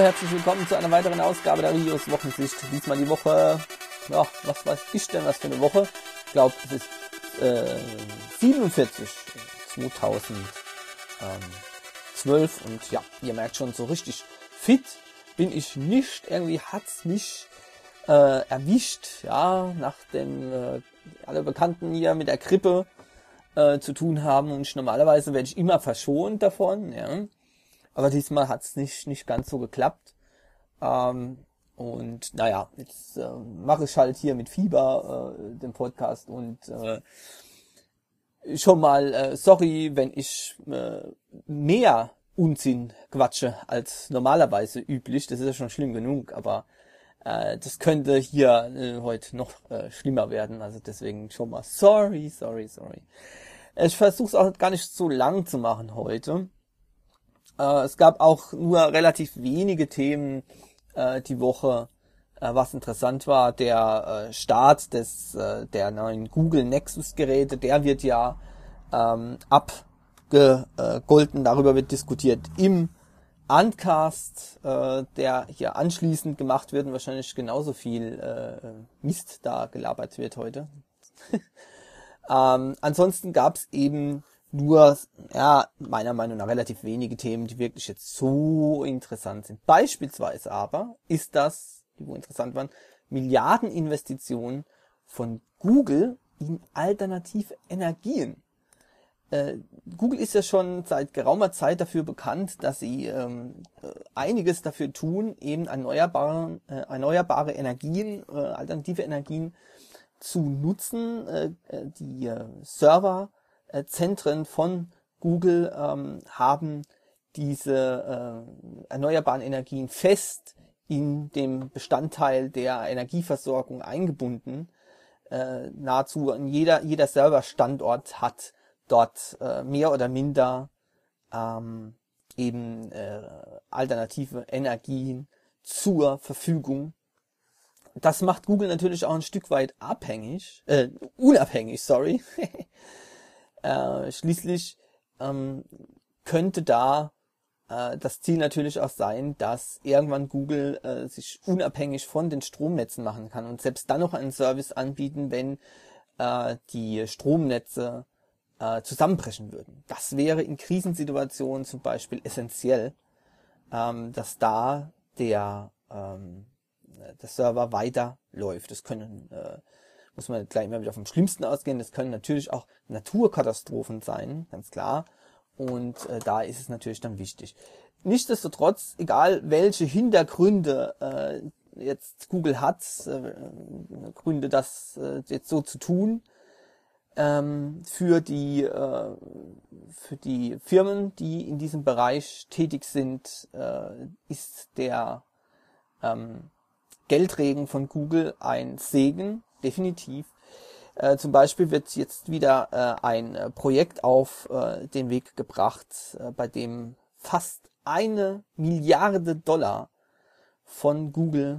herzlich willkommen zu einer weiteren Ausgabe der Rios Wochensicht. Diesmal die Woche, ja, was weiß ich denn, was für eine Woche? Ich glaube, es ist 47, 2012 und ja, ihr merkt schon, so richtig fit bin ich nicht. Irgendwie hat's mich erwischt, ja, nachdem alle Bekannten hier mit der Grippe zu tun haben und normalerweise werde ich immer verschont davon, ja. Aber diesmal hat es nicht ganz so geklappt. Und naja, jetzt mache ich halt hier mit Fieber den Podcast und schon mal sorry, wenn ich mehr Unsinn quatsche als normalerweise üblich. Das ist ja schon schlimm genug, aber das könnte hier heute noch schlimmer werden. Also deswegen schon mal sorry. Ich versuche es auch gar nicht so lang zu machen heute. Es gab auch nur relativ wenige Themen die Woche, was interessant war. Der Start der neuen Google Nexus Geräte, der wird ja abgegolten, darüber wird diskutiert im Uncast, der hier anschließend gemacht wird und wahrscheinlich genauso viel Mist da gelabert wird heute. Ansonsten gab es eben nur, ja, meiner Meinung nach relativ wenige Themen, die wirklich jetzt so interessant sind. Beispielsweise aber ist das, die wo interessant waren, Milliardeninvestitionen von Google in alternative Energien. Google ist ja schon seit geraumer Zeit dafür bekannt, dass sie einiges dafür tun, eben erneuerbare Energien, alternative Energien zu nutzen. Die Serverzentren von Google haben diese erneuerbaren Energien fest in dem Bestandteil der Energieversorgung eingebunden. Nahezu jeder Serverstandort hat dort mehr oder minder eben alternative Energien zur Verfügung. Das macht Google natürlich auch ein Stück weit unabhängig, sorry. Schließlich könnte da das Ziel natürlich auch sein, dass irgendwann Google sich unabhängig von den Stromnetzen machen kann und selbst dann noch einen Service anbieten, wenn die Stromnetze zusammenbrechen würden. Das wäre in Krisensituationen zum Beispiel essentiell, dass da der Server weiterläuft. Das können, muss man gleich immer wieder vom Schlimmsten ausgehen, das können natürlich auch Naturkatastrophen sein, ganz klar. Und da ist es natürlich dann wichtig. Nichtsdestotrotz, egal welche Hintergründe jetzt Google hat, Gründe, das jetzt so zu tun, für die Firmen, die in diesem Bereich tätig sind, ist der Geldregen von Google ein Segen, definitiv. Zum Beispiel wird jetzt wieder ein Projekt auf den Weg gebracht, bei dem fast $1 Milliarde von Google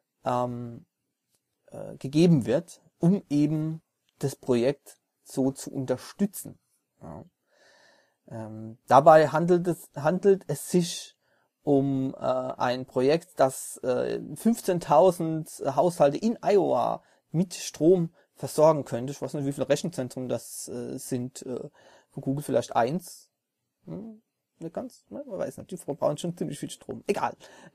gegeben wird, um eben das Projekt so zu unterstützen. Ja. Dabei handelt es sich um ein Projekt, das 15.000 Haushalte in Iowa mit Strom versorgen könnte. Ich weiß nicht, wie viele Rechenzentren das sind. Von Google vielleicht 1. Nicht ganz, ne? Man weiß nicht, die brauchen schon ziemlich viel Strom. Egal.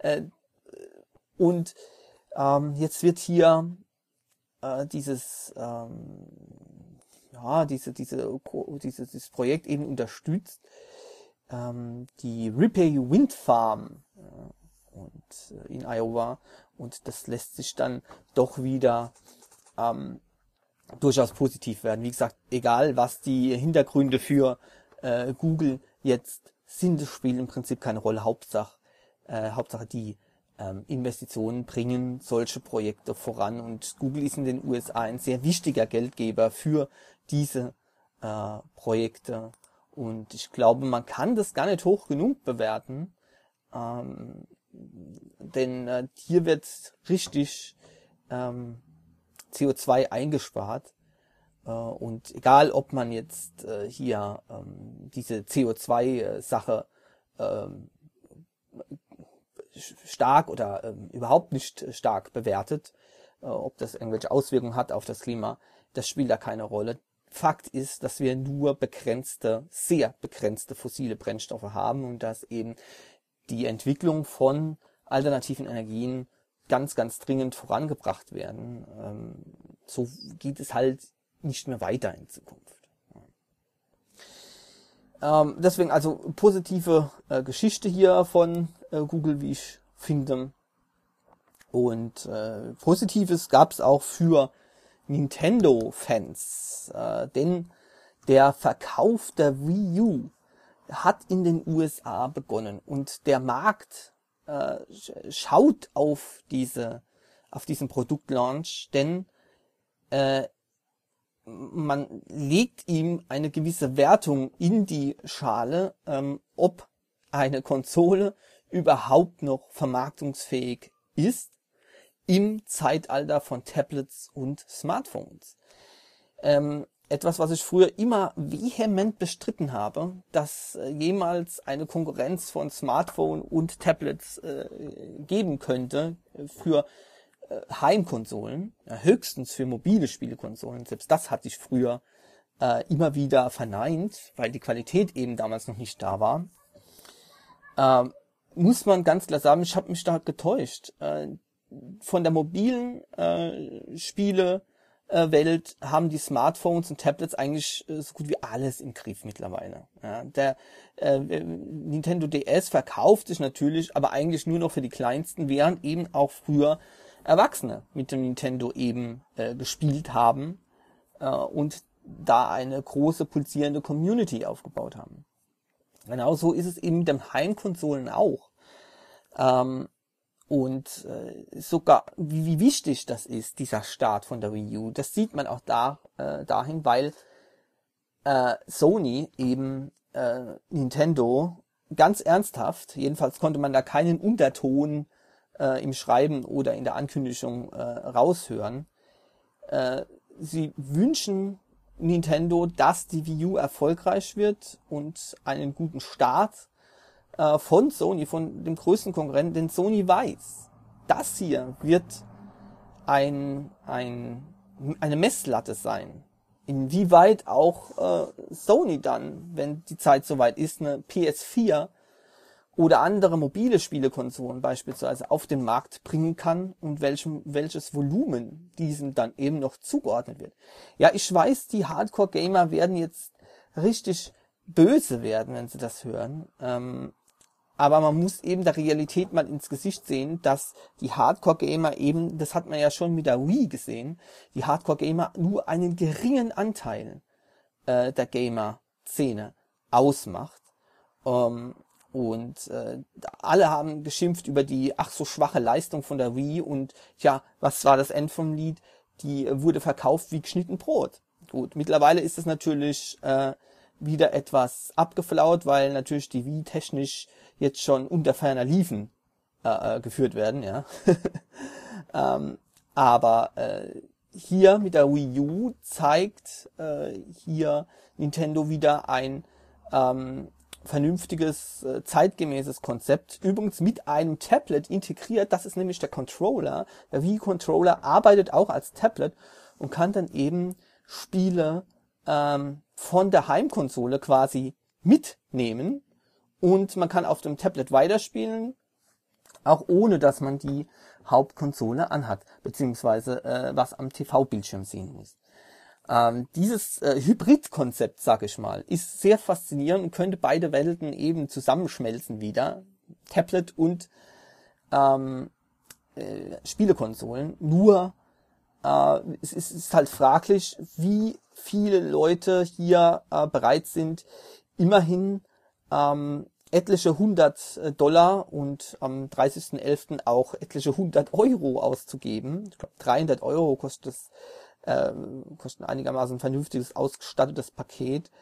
Und jetzt wird hier dieses Projekt eben unterstützt. Die Ripley Wind Farm in Iowa, und das lässt sich dann doch wieder durchaus positiv werden. Wie gesagt, egal was die Hintergründe für Google jetzt sind, das spielt im Prinzip keine Rolle. Hauptsache die Investitionen bringen solche Projekte voran, und Google ist in den USA ein sehr wichtiger Geldgeber für diese Projekte, und ich glaube, man kann das gar nicht hoch genug bewerten, denn hier wird richtig CO2 eingespart, und egal ob man jetzt hier diese CO2-Sache stark oder überhaupt nicht stark bewertet. Ob das irgendwelche Auswirkungen hat auf das Klima, das spielt da keine Rolle. Fakt ist, dass wir nur sehr begrenzte fossile Brennstoffe haben und dass eben die Entwicklung von alternativen Energien ganz, ganz dringend vorangebracht werden. So geht es halt nicht mehr weiter in Zukunft. Deswegen also positive Geschichte hier von Google, wie ich finde. Und Positives gab es auch für Nintendo-Fans, denn der Verkauf der Wii U hat in den USA begonnen und der Markt schaut auf diesen Produktlaunch, denn man legt ihm eine gewisse Wertung in die Schale, ob eine Konsole überhaupt noch vermarktungsfähig ist im Zeitalter von Tablets und Smartphones. Etwas, was ich früher immer vehement bestritten habe, dass jemals eine Konkurrenz von Smartphone und Tablets geben könnte für Heimkonsolen, höchstens für mobile Spielekonsolen. Selbst das hatte ich früher immer wieder verneint, weil die Qualität eben damals noch nicht da war. Muss man ganz klar sagen, ich habe mich da getäuscht. Von der mobilen Spielewelt haben die Smartphones und Tablets eigentlich so gut wie alles im Griff mittlerweile. Ja, der Nintendo DS verkauft sich natürlich, aber eigentlich nur noch für die Kleinsten, während eben auch früher Erwachsene mit dem Nintendo eben gespielt haben und da eine große pulsierende Community aufgebaut haben. Genauso ist es eben mit den Heimkonsolen auch. Und sogar, wie wichtig das ist, dieser Start von der Wii U, das sieht man auch dahin, weil Sony eben Nintendo ganz ernsthaft, jedenfalls konnte man da keinen Unterton im Schreiben oder in der Ankündigung raushören. Sie wünschen Nintendo, dass die Wii U erfolgreich wird und einen guten Start von Sony, von dem größten Konkurrenten, denn Sony weiß, das hier wird eine Messlatte sein. Inwieweit auch Sony dann, wenn die Zeit soweit ist, eine PS4 oder andere mobile Spielekonsolen beispielsweise auf den Markt bringen kann und welches Volumen diesem dann eben noch zugeordnet wird. Ja, ich weiß, die Hardcore-Gamer werden jetzt richtig böse werden, wenn sie das hören. Aber man muss eben der Realität mal ins Gesicht sehen, dass die Hardcore-Gamer eben, das hat man ja schon mit der Wii gesehen, die Hardcore-Gamer nur einen geringen Anteil der Gamer-Szene ausmacht. Und alle haben geschimpft über die ach so schwache Leistung von der Wii und ja, was war das End vom Lied? Die wurde verkauft wie geschnitten Brot. Gut, mittlerweile ist es natürlich wieder etwas abgeflaut, weil natürlich die Wii technisch jetzt schon unter ferner Liefen geführt werden, ja. Aber hier mit der Wii U zeigt hier Nintendo wieder ein vernünftiges, zeitgemäßes Konzept. Übrigens mit einem Tablet integriert, das ist nämlich der Controller. Der Wii-Controller arbeitet auch als Tablet und kann dann eben Spiele von der Heimkonsole quasi mitnehmen und man kann auf dem Tablet weiterspielen, auch ohne dass man die Hauptkonsole anhat, beziehungsweise was am TV-Bildschirm sehen muss. Dieses Hybrid-Konzept, sag ich mal, ist sehr faszinierend und könnte beide Welten eben zusammenschmelzen wieder. Tablet und Spielekonsolen. Nur es ist halt fraglich, wie viele Leute hier bereit sind, immerhin etliche $100 und am 30.11. auch etliche €100 auszugeben. Ich glaube 300 € kostet ein einigermaßen vernünftiges, ausgestattetes Paket.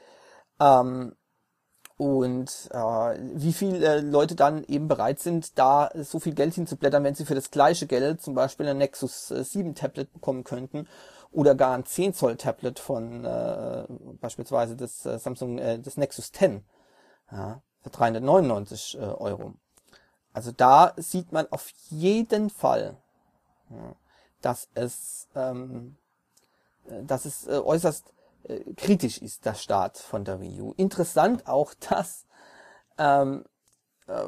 Wie viele Leute dann eben bereit sind, da so viel Geld hinzublättern, wenn sie für das gleiche Geld zum Beispiel ein Nexus 7 Tablet bekommen könnten oder gar ein 10 Zoll Tablet von beispielsweise das Samsung, das Nexus 10, ja, für 399 €. Also da sieht man auf jeden Fall, ja, dass es äußerst kritisch ist, der Start von der Wii U. Interessant auch, dass ähm, äh,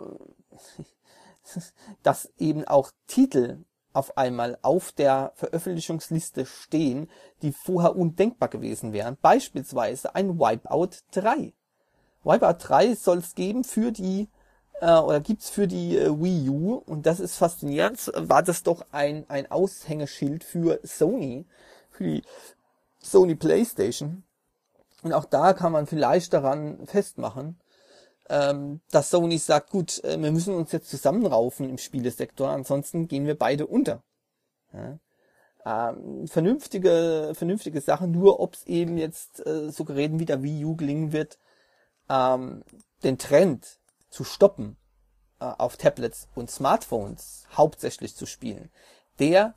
dass eben auch Titel auf einmal auf der Veröffentlichungsliste stehen, die vorher undenkbar gewesen wären. Beispielsweise ein Wipeout 3. Wipeout 3 soll es geben für die gibt's für die Wii U, und das ist faszinierend, war das doch ein Aushängeschild für Sony, für die Sony PlayStation. Und auch da kann man vielleicht daran festmachen, dass Sony sagt, gut, wir müssen uns jetzt zusammenraufen im Spielesektor, ansonsten gehen wir beide unter. Ja? Vernünftige Sachen, nur ob es eben jetzt so Geräten wie der Wii U gelingen wird, den Trend zu stoppen, auf Tablets und Smartphones hauptsächlich zu spielen, der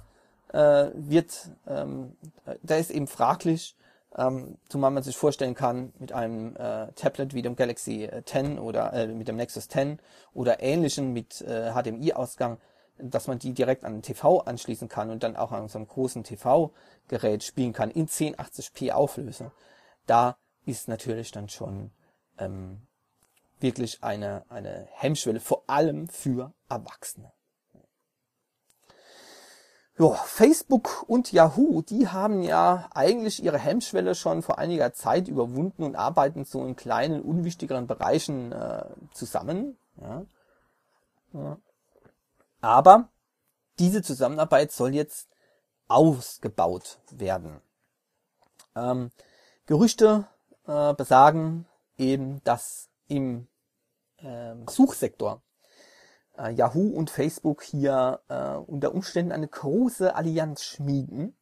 ist eben fraglich, zumal man sich vorstellen kann, mit einem Tablet wie dem Galaxy 10 oder mit dem Nexus 10 oder ähnlichen mit HDMI-Ausgang, dass man die direkt an den TV anschließen kann und dann auch an so einem großen TV-Gerät spielen kann in 1080p Auflösung. Da ist natürlich dann schon wirklich eine Hemmschwelle, vor allem für Erwachsene. Jo, Facebook und Yahoo, die haben ja eigentlich ihre Hemmschwelle schon vor einiger Zeit überwunden und arbeiten so in kleinen, unwichtigeren Bereichen zusammen. Ja. Ja. Aber diese Zusammenarbeit soll jetzt ausgebaut werden. Gerüchte besagen eben, dass im Suchsektor Yahoo und Facebook hier unter Umständen eine große Allianz schmieden.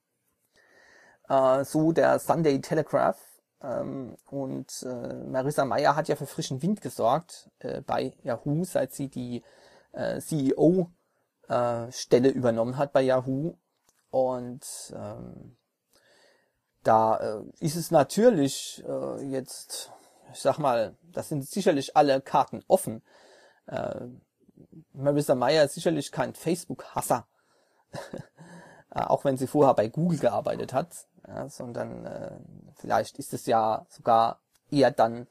So der Sunday Telegraph. Und Marissa Mayer hat ja für frischen Wind gesorgt bei Yahoo, seit sie die CEO-Stelle übernommen hat bei Yahoo. Und da ist es natürlich jetzt, ich sag mal, das sind sicherlich alle Karten offen. Marissa Mayer ist sicherlich kein Facebook-Hasser, auch wenn sie vorher bei Google gearbeitet hat, ja, sondern vielleicht ist es ja sogar eher dann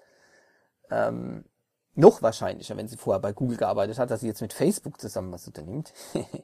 noch wahrscheinlicher, wenn sie vorher bei Google gearbeitet hat, dass sie jetzt mit Facebook zusammen was unternimmt.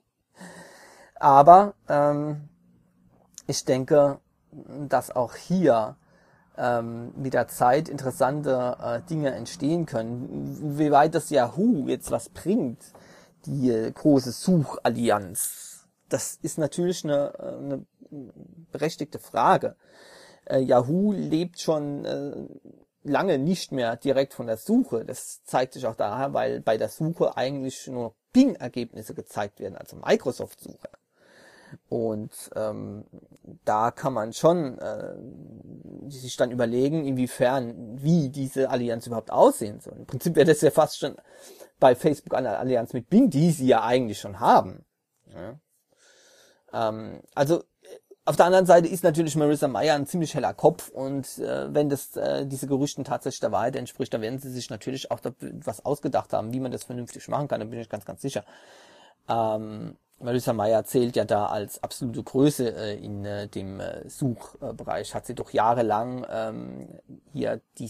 Aber ich denke, dass auch hier mit der Zeit interessante Dinge entstehen können. Wie weit das Yahoo jetzt was bringt, die große Suchallianz, das ist natürlich eine berechtigte Frage. Yahoo lebt schon lange nicht mehr direkt von der Suche. Das zeigt sich auch daher, weil bei der Suche eigentlich nur Bing-Ergebnisse gezeigt werden, also Microsoft-Suche. Und da kann man schon sich dann überlegen, wie diese Allianz überhaupt aussehen soll. Im Prinzip wäre das ja fast schon bei Facebook eine Allianz mit Bing, die sie ja eigentlich schon haben. Ja. Also auf der anderen Seite ist natürlich Marissa Mayer ein ziemlich heller Kopf, und wenn das diese Gerüchten tatsächlich der Wahrheit entspricht, dann werden sie sich natürlich auch was ausgedacht haben, wie man das vernünftig machen kann, da bin ich ganz, ganz sicher. Marissa Mayer zählt ja da als absolute Größe in dem Suchbereich, hat sie doch jahrelang hier die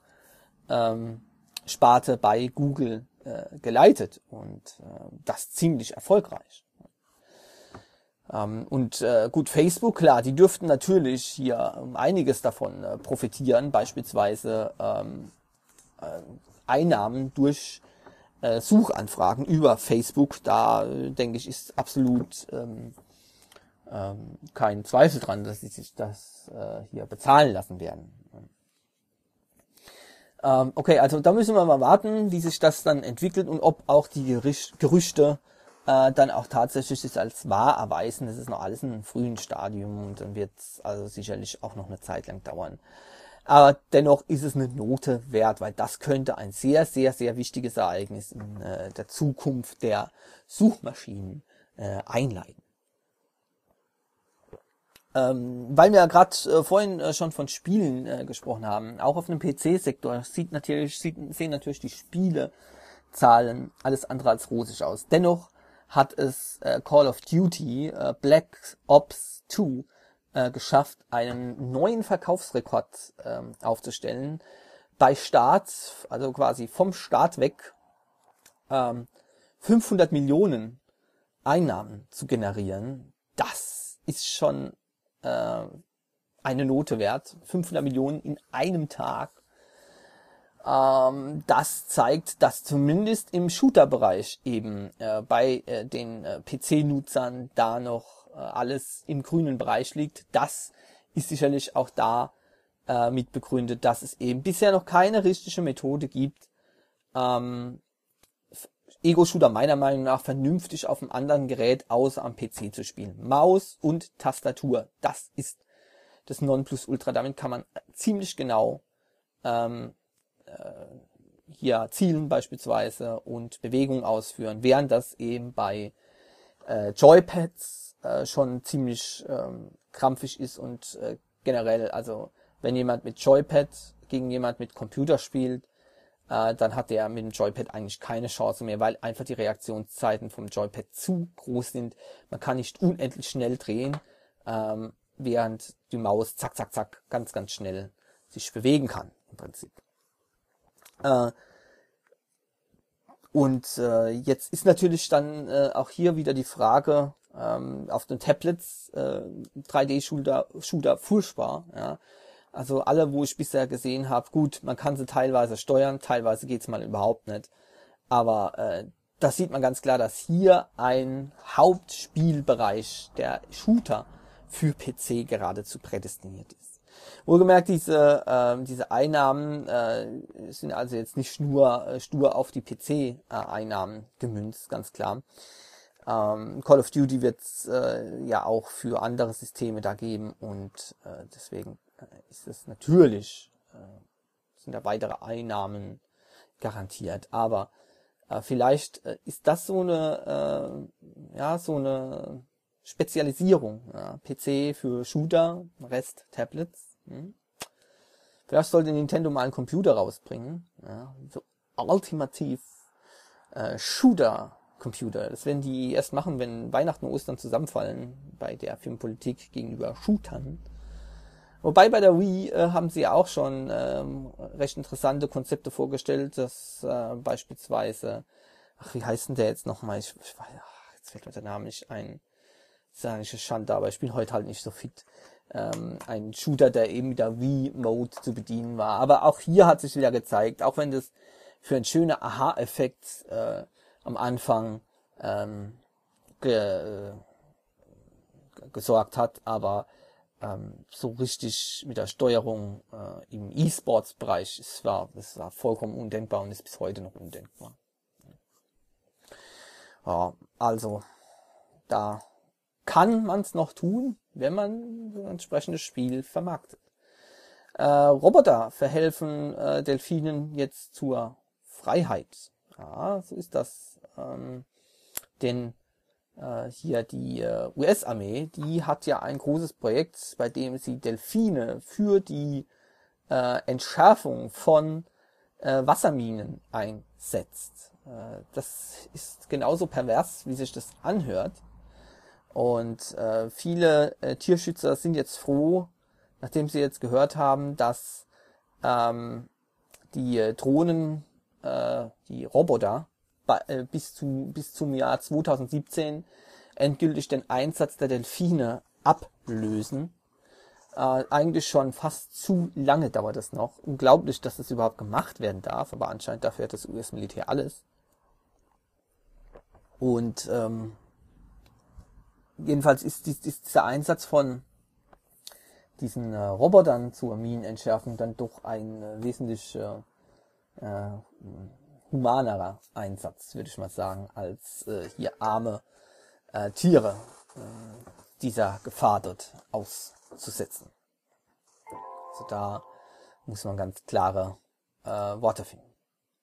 Suchsparte bei Google geleitet, und das ziemlich erfolgreich. Gut, Facebook, klar, die dürften natürlich hier einiges davon profitieren, beispielsweise Einnahmen durch Suchanfragen über Facebook. Da denke ich, ist absolut kein Zweifel dran, dass sie sich das hier bezahlen lassen werden. Okay, also da müssen wir mal warten, wie sich das dann entwickelt und ob auch die Gerüchte dann auch tatsächlich sich als wahr erweisen. Das ist noch alles in einem frühen Stadium, und dann wird es also sicherlich auch noch eine Zeit lang dauern. Aber dennoch ist es eine Note wert, weil das könnte ein sehr, sehr, sehr wichtiges Ereignis in der Zukunft der Suchmaschinen einleiten. Weil wir ja gerade vorhin schon von Spielen gesprochen haben, auch auf dem PC-Sektor sehen natürlich die Spiele zahlen alles andere als rosig aus. Dennoch hat es Call of Duty Black Ops 2 geschafft, einen neuen Verkaufsrekord aufzustellen. Bei Start, also quasi vom Start weg, 500 Millionen Einnahmen zu generieren. Das ist schon eine Note wert. 500 Millionen in einem Tag. Das zeigt, dass zumindest im Shooter-Bereich eben bei den PC-Nutzern da noch alles im grünen Bereich liegt. Das ist sicherlich auch da mit begründet, dass es eben bisher noch keine richtige Methode gibt, Ego-Shooter meiner Meinung nach vernünftig auf einem anderen Gerät außer am PC zu spielen. Maus und Tastatur, das ist das Nonplusultra. Damit kann man ziemlich genau hier zielen beispielsweise und Bewegungen ausführen, während das eben bei Joypads schon ziemlich krampfig ist und generell, also wenn jemand mit Joypad gegen jemand mit Computer spielt, dann hat der mit dem Joypad eigentlich keine Chance mehr, weil einfach die Reaktionszeiten vom Joypad zu groß sind. Man kann nicht unendlich schnell drehen, während die Maus zack, zack, zack ganz, ganz schnell sich bewegen kann im Prinzip. Jetzt ist natürlich dann auch hier wieder die Frage, auf den Tablets 3D-Shooter furchtbar. Ja. Also alle, wo ich bisher gesehen habe, gut, man kann sie teilweise steuern, teilweise geht's mal überhaupt nicht. Aber das sieht man ganz klar, dass hier ein Hauptspielbereich der Shooter für PC geradezu prädestiniert ist. Wohlgemerkt, diese Einnahmen sind also jetzt nicht nur stur auf die PC-Einnahmen gemünzt, ganz klar. Call of Duty wird es ja auch für andere Systeme da geben und deswegen ist es natürlich, sind da weitere Einnahmen garantiert. Aber vielleicht ist das so eine Spezialisierung. Ja, PC für Shooter, Rest Tablets. Vielleicht sollte Nintendo mal einen Computer rausbringen. Ja, so ultimativ Shooter-Computer. Das werden die erst machen, wenn Weihnachten und Ostern zusammenfallen bei der Firmenpolitik gegenüber Shootern. Wobei bei der Wii haben sie auch schon recht interessante Konzepte vorgestellt, dass beispielsweise, wie heißt denn der jetzt nochmal? Jetzt fällt mir der Name nicht ein. Das ist eigentlich eine Schande, aber ich bin heute halt nicht so fit. Ein Shooter, der eben mit der Wii-Mode zu bedienen war. Aber auch hier hat sich wieder gezeigt, auch wenn das für einen schönen Aha-Effekt am Anfang gesorgt hat, aber so richtig mit der Steuerung im E-Sports-Bereich, das war vollkommen undenkbar und ist bis heute noch undenkbar. Ja, also da kann man es noch tun, wenn man ein entsprechendes Spiel vermarktet. Roboter verhelfen Delfinen jetzt zur Freiheit. Ja, so ist das. Denn hier die US-Armee, die hat ja ein großes Projekt, bei dem sie Delfine für die Entschärfung von Wasserminen einsetzt. Das ist genauso pervers, wie sich das anhört. Und viele Tierschützer sind jetzt froh, nachdem sie jetzt gehört haben, dass die Drohnen, die Roboter, bis zum Jahr 2017 endgültig den Einsatz der Delfine ablösen. Eigentlich schon fast zu lange dauert es noch. Unglaublich, dass das überhaupt gemacht werden darf, aber anscheinend dafür hat das US-Militär alles. Und jedenfalls ist dieser Einsatz von diesen Robotern zur Minenentschärfung dann doch ein wesentlich humanerer Einsatz, würde ich mal sagen, als hier arme Tiere dieser Gefahr dort auszusetzen. Also da muss man ganz klare Worte finden.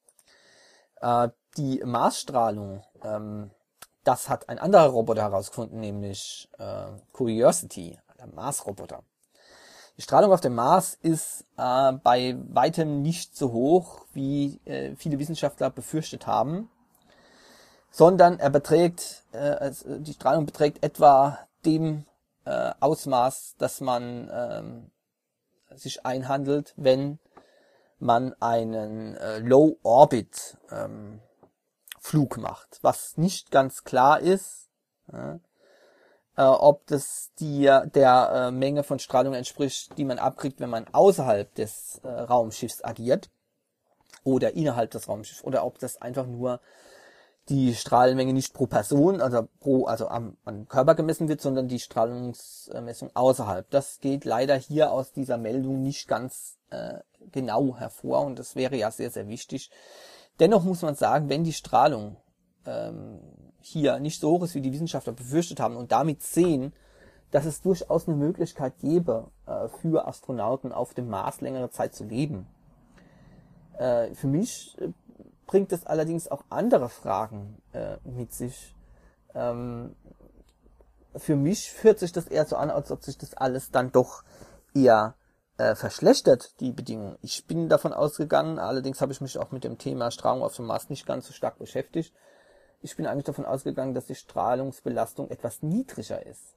Die Marsstrahlung, das hat ein anderer Roboter herausgefunden, nämlich Curiosity, der Mars-Roboter. Die Strahlung auf dem Mars ist bei weitem nicht so hoch, wie viele Wissenschaftler befürchtet haben, sondern die Strahlung beträgt etwa dem Ausmaß, das man sich einhandelt, wenn man einen Low-Orbit-Flug macht. Was nicht ganz klar ist, ob das der Menge von Strahlung entspricht, die man abkriegt, wenn man außerhalb des Raumschiffs agiert oder innerhalb des Raumschiffs, oder ob das einfach nur die Strahlenmenge nicht pro Person, also am Körper gemessen wird, sondern die Strahlungsmessung außerhalb. Das geht leider hier aus dieser Meldung nicht ganz genau hervor, und das wäre ja sehr, sehr wichtig. Dennoch muss man sagen, wenn die Strahlung hier nicht so hoch ist, wie die Wissenschaftler befürchtet haben, und damit sehen, dass es durchaus eine Möglichkeit gäbe, für Astronauten auf dem Mars längere Zeit zu leben. Für mich bringt es allerdings auch andere Fragen mit sich. Für mich fühlt sich das eher so an, als ob sich das alles dann doch eher verschlechtert, die Bedingungen. Ich bin davon ausgegangen, allerdings habe ich mich auch mit dem Thema Strahlung auf dem Mars nicht ganz so stark beschäftigt. Ich bin eigentlich davon ausgegangen, dass die Strahlungsbelastung etwas niedriger ist.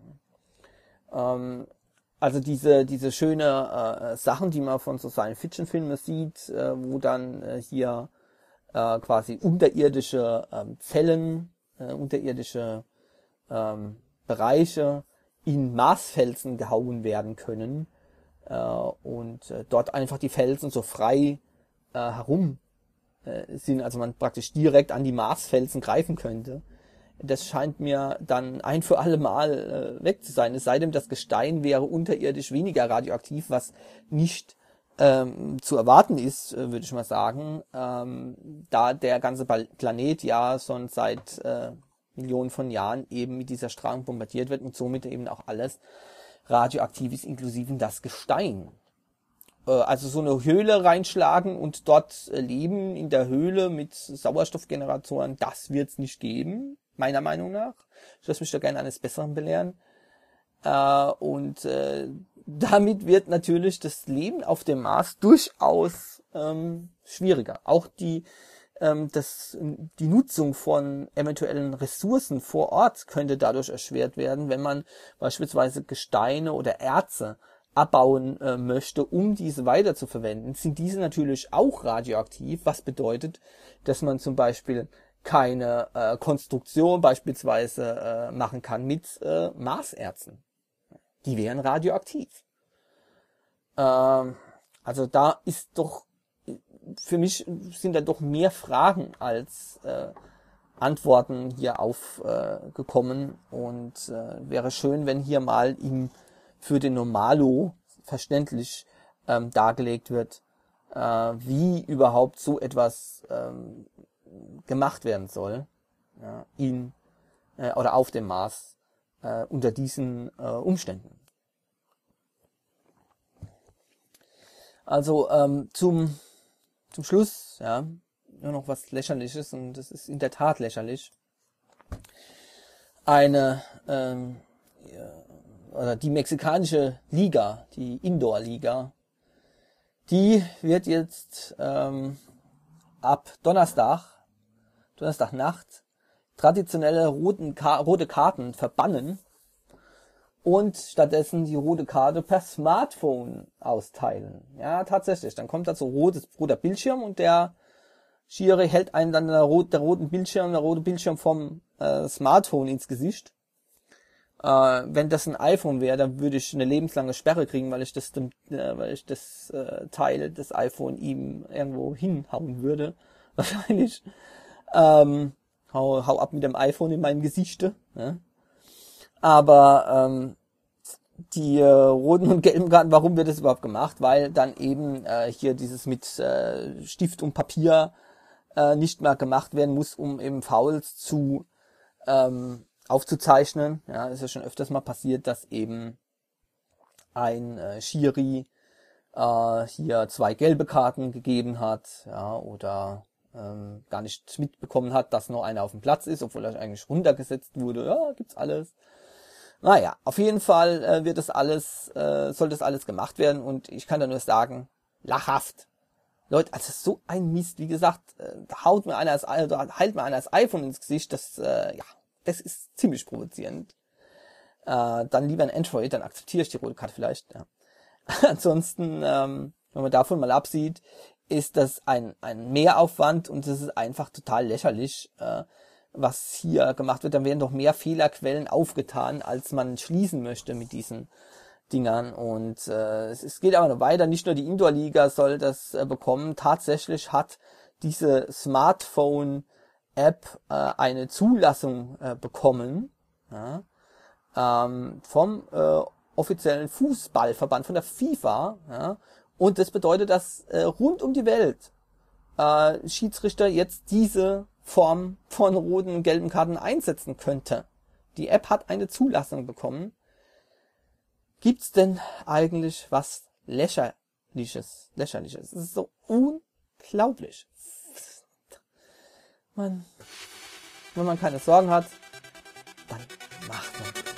Also diese schöne Sachen, die man von so Science-Fiction-Filmen sieht, wo dann hier quasi unterirdische Zellen, unterirdische Bereiche in Marsfelsen gehauen werden können und dort einfach die Felsen so frei herum sind, also man praktisch direkt an die Marsfelsen greifen könnte. Das scheint mir dann ein für alle Mal weg zu sein. Es sei denn, das Gestein wäre unterirdisch weniger radioaktiv, was nicht zu erwarten ist, würde ich mal sagen, da der ganze Planet ja schon seit Millionen von Jahren eben mit dieser Strahlung bombardiert wird und somit eben auch alles radioaktiv ist, inklusive das Gestein. Also so eine Höhle reinschlagen und dort leben in der Höhle mit Sauerstoffgeneratoren, das wird es nicht geben, meiner Meinung nach. Ich lasse mich da gerne eines Besseren belehren. Und damit wird natürlich das Leben auf dem Mars durchaus schwieriger. Auch die Nutzung von eventuellen Ressourcen vor Ort könnte dadurch erschwert werden, wenn man beispielsweise Gesteine oder Erze abbauen möchte, um diese weiter zu verwenden. Sind diese natürlich auch radioaktiv, was bedeutet, dass man zum Beispiel keine Konstruktion beispielsweise machen kann mit Marserzen. Die wären radioaktiv. Also da ist doch, für mich sind da doch mehr Fragen als Antworten hier aufgekommen, und wäre schön, wenn hier mal für den Normalo verständlich dargelegt wird, wie überhaupt so etwas gemacht werden soll, ja, oder auf dem Mars unter diesen Umständen. Also zum Schluss, ja, nur noch was Lächerliches, und das ist in der Tat lächerlich. Die mexikanische Liga, die Indoor-Liga, die wird jetzt ab Donnerstagnacht traditionelle rote Karten verbannen und stattdessen die rote Karte per Smartphone austeilen. Ja, tatsächlich. Dann kommt dazu roter Bildschirm, und der Schiri hält einen dann der rote Bildschirm vom Smartphone ins Gesicht. Wenn das ein iPhone wäre, dann würde ich eine lebenslange Sperre kriegen, weil ich das Teil des iPhone ihm irgendwo hinhauen würde. Wahrscheinlich. Hau ab mit dem iPhone in mein Gesichte. Ne? Aber die roten und gelben Karten, warum wird das überhaupt gemacht? Weil dann eben hier dieses mit Stift und Papier nicht mehr gemacht werden muss, um eben Fouls aufzuzeichnen. Ja, das ist ja schon öfters mal passiert, dass eben ein Schiri hier 2 gelbe Karten gegeben hat, ja, oder gar nicht mitbekommen hat, dass noch einer auf dem Platz ist, obwohl er eigentlich runtergesetzt wurde. Ja, gibt's alles. Naja, auf jeden Fall wird das alles, soll das alles gemacht werden und ich kann da nur sagen, lachhaft. Leute, also so ein Mist, wie gesagt, hält mir einer das iPhone ins Gesicht, das ist ziemlich provozierend. Dann lieber ein Android, dann akzeptiere ich die rote Karte vielleicht. Ja. Ansonsten, wenn man davon mal absieht, ist das ein Mehraufwand und das ist einfach total lächerlich, was hier gemacht wird. Dann werden doch mehr Fehlerquellen aufgetan, als man schließen möchte mit diesen Dingern. Und es geht aber noch weiter. Nicht nur die Indoor-Liga soll das bekommen. Tatsächlich hat diese Smartphone-App eine Zulassung bekommen. Ja, vom offiziellen Fußballverband, von der FIFA. Ja, und das bedeutet, dass rund um die Welt Schiedsrichter jetzt diese Form von roten und gelben Karten einsetzen könnte. Die App hat eine Zulassung bekommen. Gibt's denn eigentlich was Lächerliches? Es ist so unglaublich. Wenn man keine Sorgen hat, dann macht man das.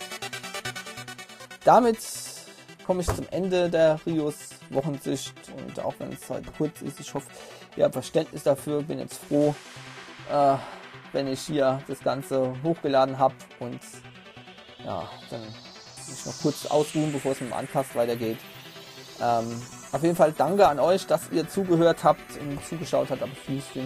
Damit komme ich zum Ende der Rios Wochensicht und auch wenn es heute kurz ist, ich hoffe, ihr habt Verständnis dafür. Bin jetzt froh, wenn ich hier das Ganze hochgeladen habe und ja, dann muss ich noch kurz ausruhen, bevor es mit dem Uncast weitergeht. Auf jeden Fall danke an euch, dass ihr zugehört habt und zugeschaut habt, aber Füßchen.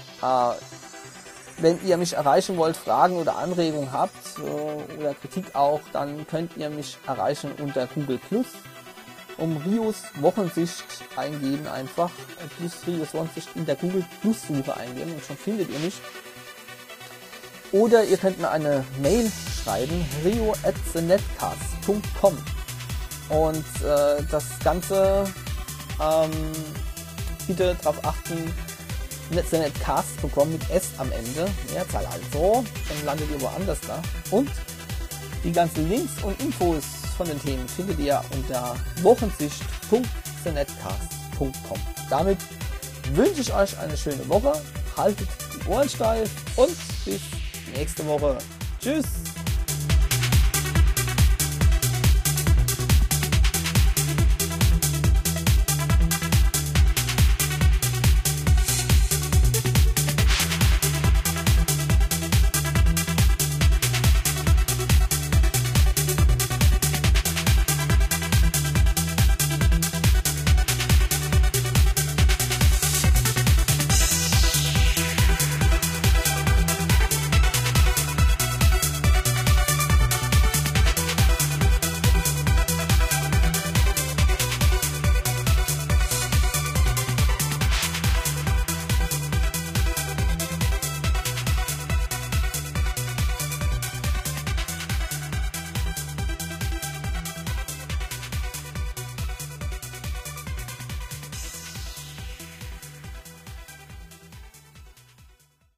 Wenn ihr mich erreichen wollt, Fragen oder Anregungen habt oder Kritik auch, dann könnt ihr mich erreichen unter Google Plus. Rios Wochensicht eingeben einfach. Plus Rios Wochensicht in der Google Plus Suche eingeben und schon findet ihr mich. Oder ihr könnt mir eine Mail schreiben, rio@thenetcast.com. Und das Ganze bitte darauf achten, Netcast bekommen mit S am Ende, Mehrzahl also, dann landet ihr woanders da. Und die ganzen Links und Infos von den Themen findet ihr unter wochensicht.thenetcast.com. Damit wünsche ich euch eine schöne Woche, haltet die Ohren steif und bis nächste Woche. Tschüss!